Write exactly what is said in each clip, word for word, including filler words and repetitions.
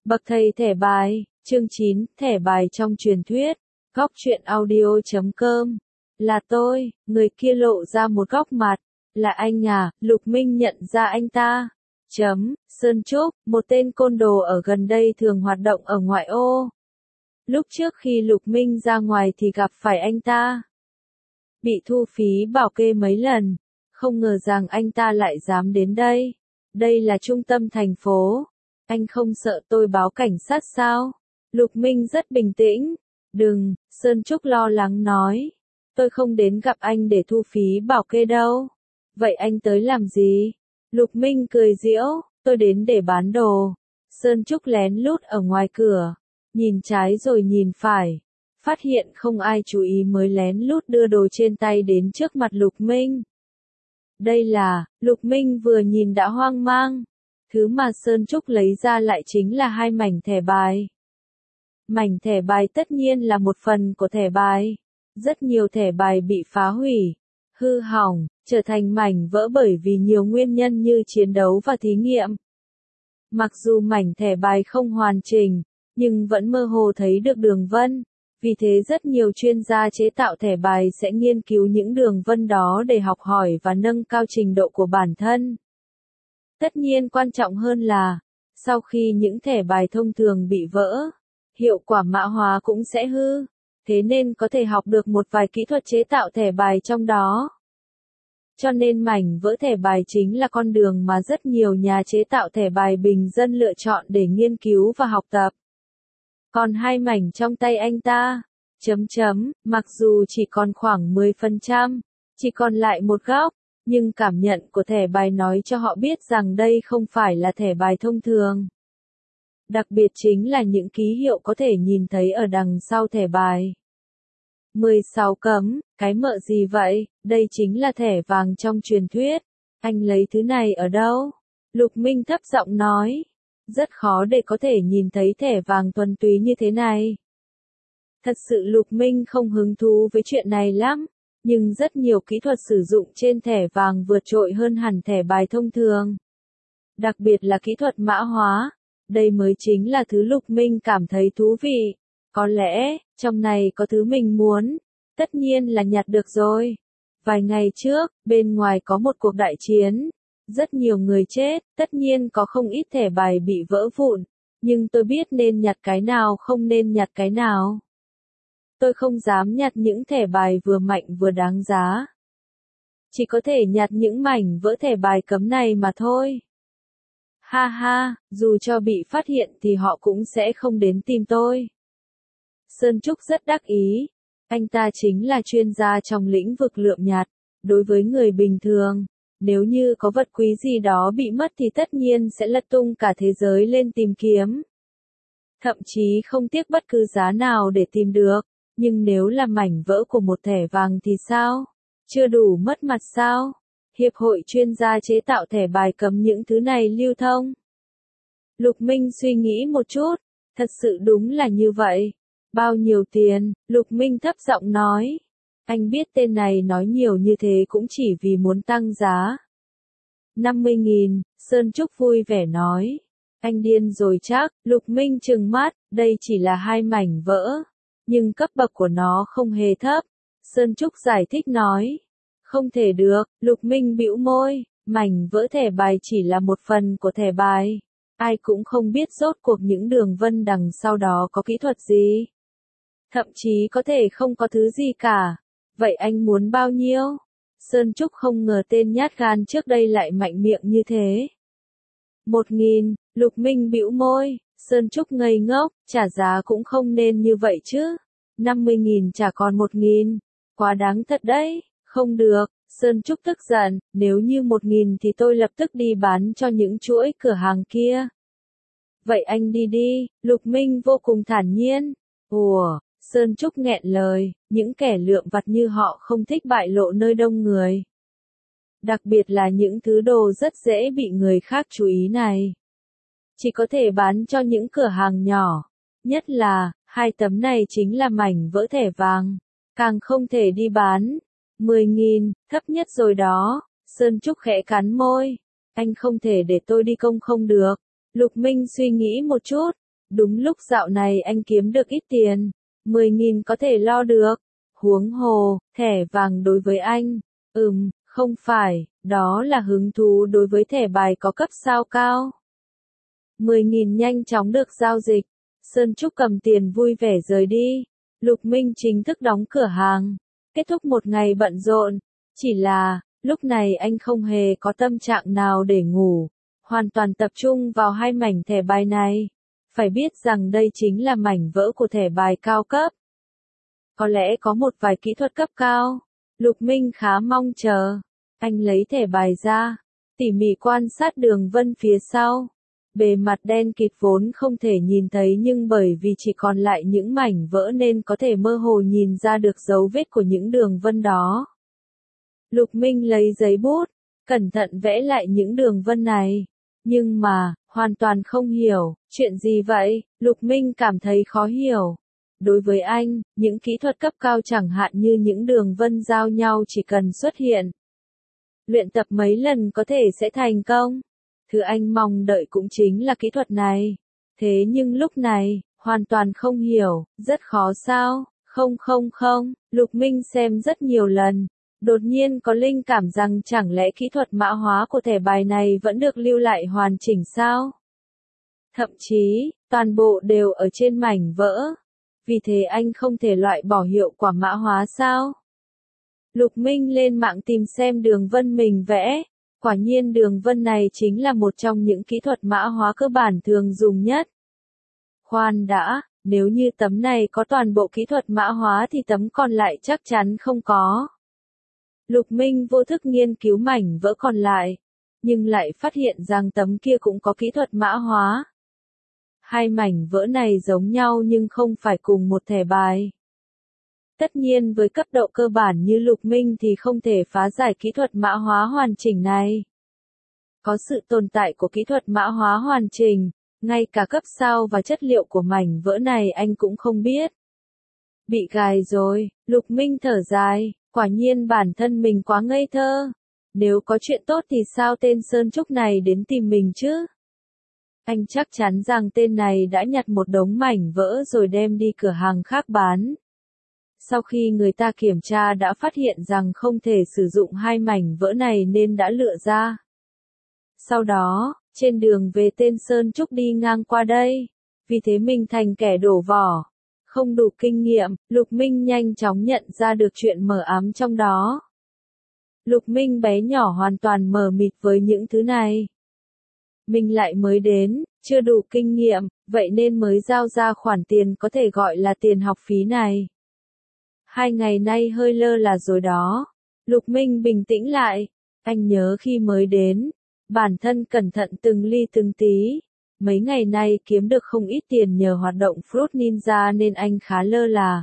Bậc thầy thẻ bài, chương chín, thẻ bài trong truyền thuyết, góc truyện audio chấm com. Là tôi, người kia lộ ra một góc mặt. Là anh à, Lục Minh nhận ra anh ta. Chấm, Sơn Trúc, một tên côn đồ ở gần đây thường hoạt động ở ngoại ô. Lúc trước khi Lục Minh ra ngoài thì gặp phải anh ta. Bị thu phí bảo kê mấy lần. Không ngờ rằng anh ta lại dám đến đây. Đây là trung tâm thành phố. Anh không sợ tôi báo cảnh sát sao? Lục Minh rất bình tĩnh. Đừng, Sơn Trúc lo lắng nói. Tôi không đến gặp anh để thu phí bảo kê đâu. Vậy anh tới làm gì? Lục Minh cười giễu, tôi đến để bán đồ. Sơn Trúc lén lút ở ngoài cửa. Nhìn trái rồi nhìn phải. Phát hiện không ai chú ý mới lén lút đưa đồ trên tay đến trước mặt Lục Minh. Đây là, Lục Minh vừa nhìn đã hoang mang. Thứ mà Sơn Trúc lấy ra lại chính là hai mảnh thẻ bài. Mảnh thẻ bài tất nhiên là một phần của thẻ bài. Rất nhiều thẻ bài bị phá hủy, hư hỏng, trở thành mảnh vỡ bởi vì nhiều nguyên nhân như chiến đấu và thí nghiệm. Mặc dù mảnh thẻ bài không hoàn chỉnh, nhưng vẫn mơ hồ thấy được đường vân. Vì thế rất nhiều chuyên gia chế tạo thẻ bài sẽ nghiên cứu những đường vân đó để học hỏi và nâng cao trình độ của bản thân. Tất nhiên quan trọng hơn là, sau khi những thẻ bài thông thường bị vỡ, hiệu quả mã hóa cũng sẽ hư. Thế nên có thể học được một vài kỹ thuật chế tạo thẻ bài trong đó. Cho nên mảnh vỡ thẻ bài chính là con đường mà rất nhiều nhà chế tạo thẻ bài bình dân lựa chọn để nghiên cứu và học tập. Còn hai mảnh trong tay anh ta, chấm chấm, mặc dù chỉ còn khoảng mười phần trăm, chỉ còn lại một góc, nhưng cảm nhận của thẻ bài nói cho họ biết rằng đây không phải là thẻ bài thông thường. Đặc biệt chính là những ký hiệu có thể nhìn thấy ở đằng sau thẻ bài. mười sáu cấm, cái mợ gì vậy? Đây chính là thẻ vàng trong truyền thuyết. Anh lấy thứ này ở đâu? Lục Minh thấp giọng nói. Rất khó để có thể nhìn thấy thẻ vàng thuần túy như thế này. Thật sự Lục Minh không hứng thú với chuyện này lắm. Nhưng rất nhiều kỹ thuật sử dụng trên thẻ vàng vượt trội hơn hẳn thẻ bài thông thường. Đặc biệt là kỹ thuật mã hóa. Đây mới chính là thứ Lục Minh cảm thấy thú vị. Có lẽ, trong này có thứ mình muốn. Tất nhiên là nhặt được rồi. Vài ngày trước, bên ngoài có một cuộc đại chiến. Rất nhiều người chết, tất nhiên có không ít thẻ bài bị vỡ vụn. Nhưng tôi biết nên nhặt cái nào không nên nhặt cái nào. Tôi không dám nhặt những thẻ bài vừa mạnh vừa đáng giá. Chỉ có thể nhặt những mảnh vỡ thẻ bài cấm này mà thôi. Ha ha, dù cho bị phát hiện thì họ cũng sẽ không đến tìm tôi. Sơn Trúc rất đắc ý. Anh ta chính là chuyên gia trong lĩnh vực lượm nhặt. Đối với người bình thường, nếu như có vật quý gì đó bị mất thì tất nhiên sẽ lật tung cả thế giới lên tìm kiếm. Thậm chí không tiếc bất cứ giá nào để tìm được. Nhưng nếu là mảnh vỡ của một thẻ vàng thì sao? Chưa đủ mất mặt sao? Hiệp hội chuyên gia chế tạo thẻ bài cấm những thứ này lưu thông. Lục Minh suy nghĩ một chút. Thật sự đúng là như vậy. Bao nhiêu tiền? Lục Minh thấp giọng nói. Anh biết tên này nói nhiều như thế cũng chỉ vì muốn tăng giá. năm mươi nghìn, Sơn Trúc vui vẻ nói. Anh điên rồi chắc, Lục Minh trừng mắt, đây chỉ là hai mảnh vỡ. Nhưng cấp bậc của nó không hề thấp. Sơn Trúc giải thích nói. Không thể được, Lục Minh bĩu môi, mảnh vỡ thẻ bài chỉ là một phần của thẻ bài. Ai cũng không biết rốt cuộc những đường vân đằng sau đó có kỹ thuật gì. Thậm chí có thể không có thứ gì cả. Vậy anh muốn bao nhiêu? Sơn Trúc không ngờ tên nhát gan trước đây lại mạnh miệng như thế. Một nghìn, Lục Minh bĩu môi, Sơn Trúc ngây ngốc, trả giá cũng không nên như vậy chứ. năm mươi nghìn trả còn một nghìn, quá đáng thật đấy, không được. Sơn Trúc tức giận, nếu như một nghìn thì tôi lập tức đi bán cho những chuỗi cửa hàng kia. Vậy anh đi đi, Lục Minh vô cùng thản nhiên. Ủa, Sơn Trúc nghẹn lời, những kẻ lượm vặt như họ không thích bại lộ nơi đông người. Đặc biệt là những thứ đồ rất dễ bị người khác chú ý này. Chỉ có thể bán cho những cửa hàng nhỏ. Nhất là, hai tấm này chính là mảnh vỡ thẻ vàng. Càng không thể đi bán. mười nghìn, thấp nhất rồi đó. Sơn Trúc khẽ cắn môi. Anh không thể để tôi đi công không được. Lục Minh suy nghĩ một chút. Đúng lúc dạo này anh kiếm được ít tiền, mười nghìn có thể lo được. Huống hồ, thẻ vàng đối với anh, ừm, không phải, đó là hứng thú đối với thẻ bài có cấp sao cao. mười nghìn nhanh chóng được giao dịch. Sơn Trúc cầm tiền vui vẻ rời đi. Lục Minh chính thức đóng cửa hàng. Kết thúc một ngày bận rộn. Chỉ là, lúc này anh không hề có tâm trạng nào để ngủ. Hoàn toàn tập trung vào hai mảnh thẻ bài này. Phải biết rằng đây chính là mảnh vỡ của thẻ bài cao cấp. Có lẽ có một vài kỹ thuật cấp cao. Lục Minh khá mong chờ. Anh lấy thẻ bài ra. Tỉ mỉ quan sát đường vân phía sau. Bề mặt đen kịt vốn không thể nhìn thấy nhưng bởi vì chỉ còn lại những mảnh vỡ nên có thể mơ hồ nhìn ra được dấu vết của những đường vân đó. Lục Minh lấy giấy bút, cẩn thận vẽ lại những đường vân này. Nhưng mà, hoàn toàn không hiểu, chuyện gì vậy? Lục Minh cảm thấy khó hiểu. Đối với anh, những kỹ thuật cấp cao chẳng hạn như những đường vân giao nhau chỉ cần xuất hiện. Luyện tập mấy lần có thể sẽ thành công. Thứ anh mong đợi cũng chính là kỹ thuật này. Thế nhưng lúc này, hoàn toàn không hiểu, rất khó sao? Không không không, Lục Minh xem rất nhiều lần. Đột nhiên có linh cảm rằng chẳng lẽ kỹ thuật mã hóa của thẻ bài này vẫn được lưu lại hoàn chỉnh sao? Thậm chí, toàn bộ đều ở trên mảnh vỡ. Vì thế anh không thể loại bỏ hiệu quả mã hóa sao? Lục Minh lên mạng tìm xem đường vân mình vẽ. Quả nhiên đường vân này chính là một trong những kỹ thuật mã hóa cơ bản thường dùng nhất. Khoan đã, nếu như tấm này có toàn bộ kỹ thuật mã hóa thì tấm còn lại chắc chắn không có. Lục Minh vô thức nghiên cứu mảnh vỡ còn lại, nhưng lại phát hiện rằng tấm kia cũng có kỹ thuật mã hóa. Hai mảnh vỡ này giống nhau nhưng không phải cùng một thẻ bài. Tất nhiên với cấp độ cơ bản như Lục Minh thì không thể phá giải kỹ thuật mã hóa hoàn chỉnh này. Có sự tồn tại của kỹ thuật mã hóa hoàn chỉnh, ngay cả cấp sao và chất liệu của mảnh vỡ này anh cũng không biết. Bị gài rồi, Lục Minh thở dài, quả nhiên bản thân mình quá ngây thơ. Nếu có chuyện tốt thì sao tên Sơn Trúc này đến tìm mình chứ? Anh chắc chắn rằng tên này đã nhặt một đống mảnh vỡ rồi đem đi cửa hàng khác bán. Sau khi người ta kiểm tra đã phát hiện rằng không thể sử dụng hai mảnh vỡ này nên đã lựa ra. Sau đó, trên đường về tên Sơn Trúc đi ngang qua đây. Vì thế mình thành kẻ đổ vỏ. Không đủ kinh nghiệm, Lục Minh nhanh chóng nhận ra được chuyện mờ ám trong đó. Lục Minh bé nhỏ hoàn toàn mờ mịt với những thứ này. Mình lại mới đến, chưa đủ kinh nghiệm, vậy nên mới giao ra khoản tiền có thể gọi là tiền học phí này. Hai ngày nay hơi lơ là rồi đó. Lục Minh bình tĩnh lại. Anh nhớ khi mới đến, bản thân cẩn thận từng ly từng tí. Mấy ngày nay kiếm được không ít tiền nhờ hoạt động Fruit Ninja nên anh khá lơ là.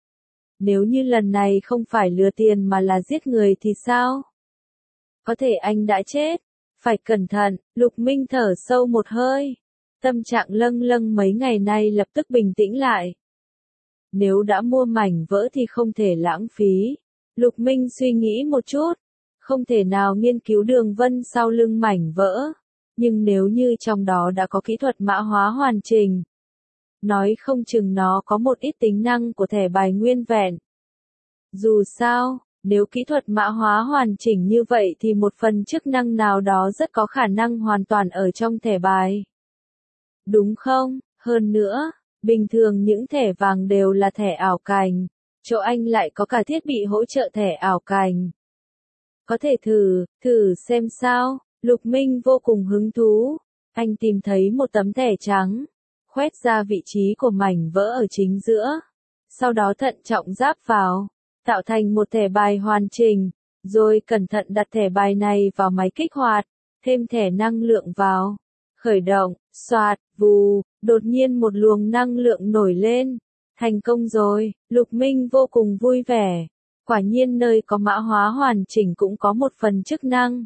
Nếu như lần này không phải lừa tiền mà là giết người thì sao? Có thể anh đã chết. Phải cẩn thận, Lục Minh thở sâu một hơi. Tâm trạng lâng lâng mấy ngày nay lập tức bình tĩnh lại. Nếu đã mua mảnh vỡ thì không thể lãng phí. Lục Minh suy nghĩ một chút. Không thể nào nghiên cứu đường vân sau lưng mảnh vỡ. Nhưng nếu như trong đó đã có kỹ thuật mã hóa hoàn chỉnh. Nói không chừng nó có một ít tính năng của thẻ bài nguyên vẹn. Dù sao, nếu kỹ thuật mã hóa hoàn chỉnh như vậy thì một phần chức năng nào đó rất có khả năng hoàn toàn ở trong thẻ bài. Đúng không? Hơn nữa, bình thường những thẻ vàng đều là thẻ ảo cành. Chỗ anh lại có cả thiết bị hỗ trợ thẻ ảo cành. Có thể thử, thử xem sao. Lục Minh vô cùng hứng thú. Anh tìm thấy một tấm thẻ trắng. Khoét ra vị trí của mảnh vỡ ở chính giữa. Sau đó thận trọng ráp vào. Tạo thành một thẻ bài hoàn chỉnh. Rồi cẩn thận đặt thẻ bài này vào máy kích hoạt. Thêm thẻ năng lượng vào. Khởi động, xoạt, vù. Đột nhiên một luồng năng lượng nổi lên. Thành công rồi. Lục Minh vô cùng vui vẻ. Quả nhiên nơi có mã hóa hoàn chỉnh cũng có một phần chức năng.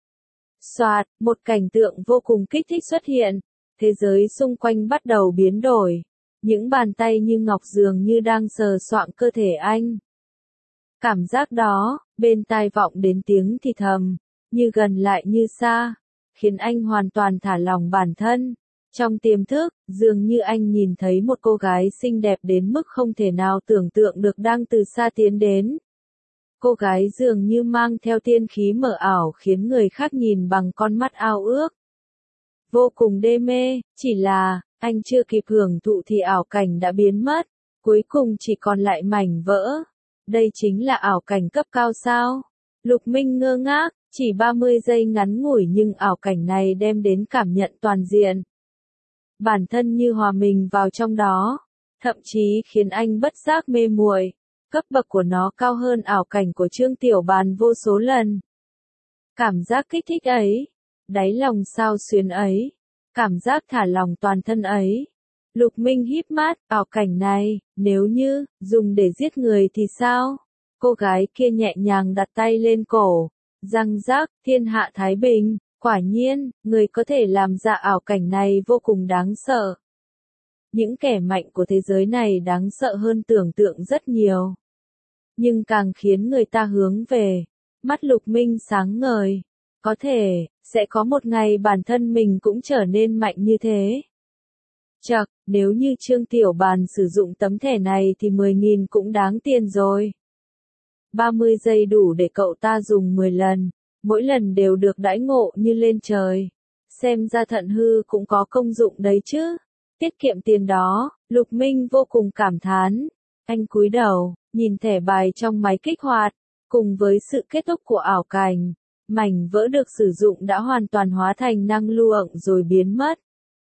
Xoạt, một cảnh tượng vô cùng kích thích xuất hiện. Thế giới xung quanh bắt đầu biến đổi. Những bàn tay như ngọc dường như đang sờ soạng cơ thể anh. Cảm giác đó, bên tai vọng đến tiếng thì thầm, như gần lại như xa, khiến anh hoàn toàn thả lỏng bản thân. Trong tiềm thức, dường như anh nhìn thấy một cô gái xinh đẹp đến mức không thể nào tưởng tượng được đang từ xa tiến đến. Cô gái dường như mang theo tiên khí mờ ảo khiến người khác nhìn bằng con mắt ao ước. Vô cùng đê mê, chỉ là, anh chưa kịp hưởng thụ thì ảo cảnh đã biến mất, cuối cùng chỉ còn lại mảnh vỡ. Đây chính là ảo cảnh cấp cao sao? Lục Minh ngơ ngác, chỉ ba mươi giây ngắn ngủi nhưng ảo cảnh này đem đến cảm nhận toàn diện. Bản thân như hòa mình vào trong đó, thậm chí khiến anh bất giác mê muội. Cấp bậc của nó cao hơn ảo cảnh của Trương Tiểu Bàn vô số lần. Cảm giác kích thích ấy, đáy lòng sao xuyến ấy, cảm giác thả lòng toàn thân ấy. Lục Minh híp mắt, ảo cảnh này, nếu như, dùng để giết người thì sao? Cô gái kia nhẹ nhàng đặt tay lên cổ, răng rác, thiên hạ thái bình, quả nhiên, người có thể làm ra ảo cảnh này vô cùng đáng sợ. Những kẻ mạnh của thế giới này đáng sợ hơn tưởng tượng rất nhiều. Nhưng càng khiến người ta hướng về, mắt Lục Minh sáng ngời. Có thể, sẽ có một ngày bản thân mình cũng trở nên mạnh như thế. Chậc, nếu như Trương Tiểu Bàn sử dụng tấm thẻ này thì mười nghìn cũng đáng tiền rồi. ba mươi giây đủ để cậu ta dùng mười lần, mỗi lần đều được đãi ngộ như lên trời. Xem ra thận hư cũng có công dụng đấy chứ. Tiết kiệm tiền đó, Lục Minh vô cùng cảm thán. Anh cúi đầu, nhìn thẻ bài trong máy kích hoạt, cùng với sự kết thúc của ảo cảnh, mảnh vỡ được sử dụng đã hoàn toàn hóa thành năng lượng rồi biến mất.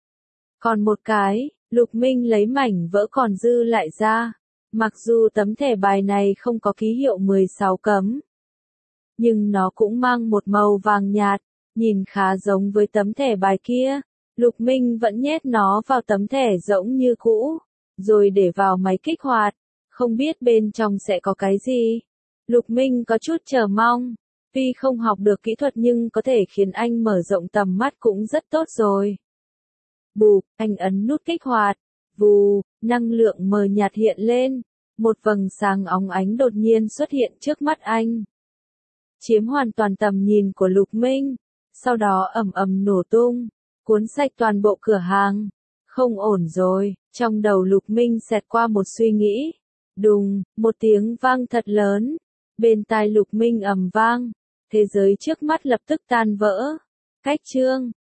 Còn một cái, Lục Minh lấy mảnh vỡ còn dư lại ra. Mặc dù tấm thẻ bài này không có ký hiệu mười sáu cấm, nhưng nó cũng mang một màu vàng nhạt, nhìn khá giống với tấm thẻ bài kia. Lục Minh vẫn nhét nó vào tấm thẻ rỗng như cũ, rồi để vào máy kích hoạt, không biết bên trong sẽ có cái gì. Lục Minh có chút chờ mong, tuy không học được kỹ thuật nhưng có thể khiến anh mở rộng tầm mắt cũng rất tốt rồi. Bụp, anh ấn nút kích hoạt, vù, năng lượng mờ nhạt hiện lên, một vầng sáng óng ánh đột nhiên xuất hiện trước mắt anh. Chiếm hoàn toàn tầm nhìn của Lục Minh, sau đó ầm ầm nổ tung, cuốn sạch toàn bộ cửa hàng. Không ổn rồi, trong đầu Lục Minh xẹt qua một suy nghĩ. Đùng, một tiếng vang thật lớn, bên tai Lục Minh ầm vang, thế giới trước mắt lập tức tan vỡ. Cách chương